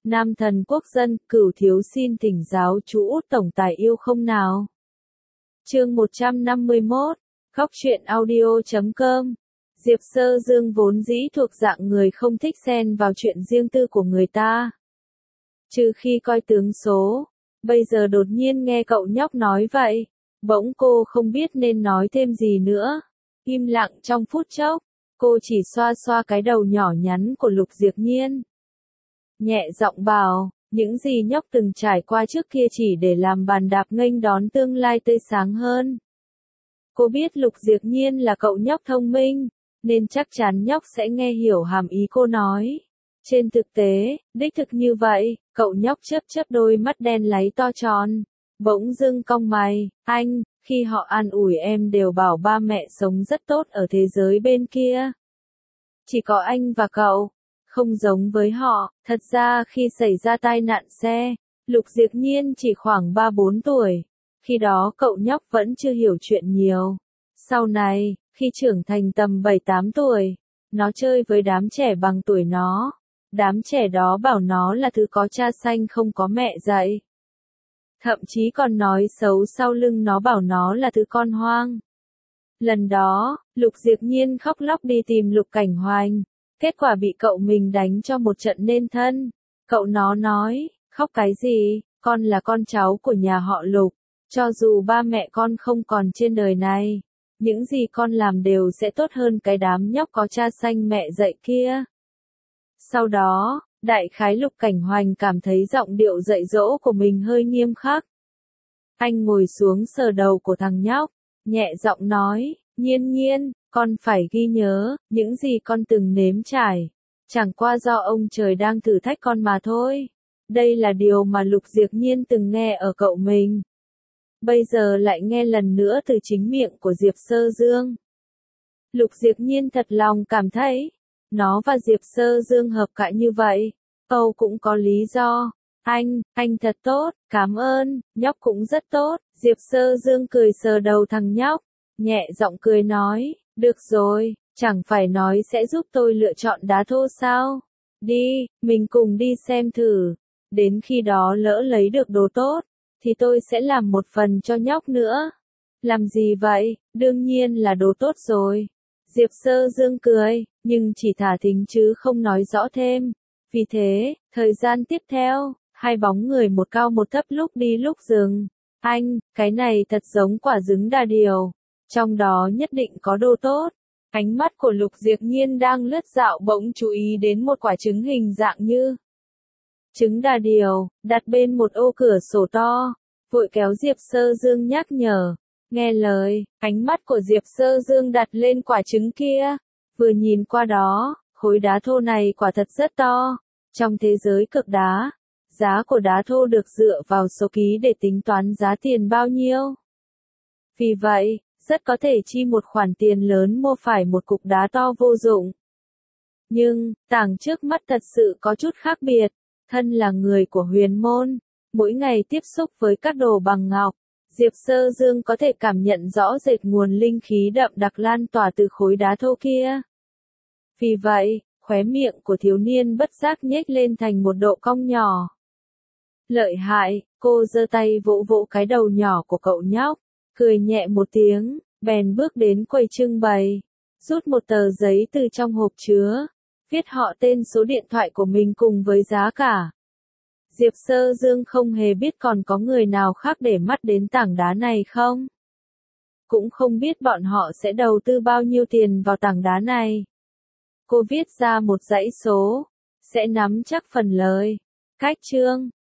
Nam thần quốc dân, Cửu thiếu xin thỉnh giáo chú Út tổng tài yêu không nào. Chương 151, khóc chuyện audio.com. Diệp Sơ Dương vốn dĩ thuộc dạng người không thích xen vào chuyện riêng tư của người ta. Trừ khi coi tướng số, bây giờ đột nhiên nghe cậu nhóc nói vậy, bỗng cô không biết nên nói thêm gì nữa. Im lặng trong phút chốc, cô chỉ xoa xoa cái đầu nhỏ nhắn của Lục Diệp Nhiên. Nhẹ giọng bảo, những gì nhóc từng trải qua trước kia chỉ để làm bàn đạp nghênh đón tương lai tươi sáng hơn. Cô biết Lục Diệp Nhiên là cậu nhóc thông minh, nên chắc chắn nhóc sẽ nghe hiểu hàm ý cô nói. Trên thực tế, đích thực như vậy, cậu nhóc chớp chớp đôi mắt đen láy to tròn, bỗng dưng cong mày, anh, khi họ an ủi em đều bảo ba mẹ sống rất tốt ở thế giới bên kia. Chỉ có anh và cậu, không giống với họ. Thật ra khi xảy ra tai nạn xe, Lục Diệp Nhiên chỉ khoảng 3-4 tuổi, khi đó cậu nhóc vẫn chưa hiểu chuyện nhiều. Sau này, khi trưởng thành tầm 7-8 tuổi, nó chơi với đám trẻ bằng tuổi nó. Đám trẻ đó bảo nó là thứ có cha sanh không có mẹ dạy. Thậm chí còn nói xấu sau lưng nó bảo nó là thứ con hoang. Lần đó, Lục Diệp Nhiên khóc lóc đi tìm Lục Cảnh Hoành, kết quả bị cậu mình đánh cho một trận nên thân. Cậu nó nói, khóc cái gì, con là con cháu của nhà họ Lục, cho dù ba mẹ con không còn trên đời này, những gì con làm đều sẽ tốt hơn cái đám nhóc có cha sanh mẹ dạy kia. Sau đó, đại khái Lục Cảnh Hoành cảm thấy giọng điệu dạy dỗ của mình hơi nghiêm khắc. Anh ngồi xuống sờ đầu của thằng nhóc, nhẹ giọng nói, Nhiên Nhiên, con phải ghi nhớ, những gì con từng nếm trải, chẳng qua do ông trời đang thử thách con mà thôi. Đây là điều mà Lục Diệp Nhiên từng nghe ở cậu mình. Bây giờ lại nghe lần nữa từ chính miệng của Diệp Sơ Dương. Lục Diệp Nhiên thật lòng cảm thấy, nó và Diệp Sơ Dương hợp cãi như vậy, Âu cũng có lý do. Anh thật tốt, cảm ơn, nhóc cũng rất tốt. Diệp Sơ Dương cười sờ đầu thằng nhóc, nhẹ giọng cười nói, được rồi, chẳng phải nói sẽ giúp tôi lựa chọn đá thô sao? Đi, mình cùng đi xem thử. Đến khi đó lỡ lấy được đồ tốt, thì tôi sẽ làm một phần cho nhóc nữa. Làm gì vậy? Đương nhiên là đồ tốt rồi. Diệp Sơ Dương cười, nhưng chỉ thả thính chứ không nói rõ thêm. Vì thế, thời gian tiếp theo, hai bóng người một cao một thấp lúc đi lúc dừng. Anh, cái này thật giống quả trứng đà điểu. Trong đó nhất định có đồ tốt. Ánh mắt của Lục Diệp Nhiên đang lướt dạo bỗng chú ý đến một quả trứng hình dạng như trứng đà điểu, đặt bên một ô cửa sổ to. Vội kéo Diệp Sơ Dương nhắc nhở. Nghe lời, ánh mắt của Diệp Sơ Dương đặt lên quả trứng kia. Vừa nhìn qua đó, khối đá thô này quả thật rất to. Trong thế giới cực đá, giá của đá thô được dựa vào số ký để tính toán giá tiền bao nhiêu. Vì vậy, rất có thể chi một khoản tiền lớn mua phải một cục đá to vô dụng. Nhưng, tảng trước mắt thật sự có chút khác biệt. Thân là người của huyền môn, mỗi ngày tiếp xúc với các đồ bằng ngọc, Diệp Sơ Dương có thể cảm nhận rõ rệt nguồn linh khí đậm đặc lan tỏa từ khối đá thô kia. Vì vậy, khóe miệng của thiếu niên bất giác nhếch lên thành một độ cong nhỏ. Lợi hại, cô giơ tay vỗ vỗ cái đầu nhỏ của cậu nhóc, cười nhẹ một tiếng, bèn bước đến quầy trưng bày, rút một tờ giấy từ trong hộp chứa, viết họ tên số điện thoại của mình cùng với giá cả. Diệp Sơ Dương không hề biết còn có người nào khác để mắt đến tảng đá này không. Cũng không biết bọn họ sẽ đầu tư bao nhiêu tiền vào tảng đá này. Cô viết ra một dãy số, sẽ nắm chắc phần lời. Cách chương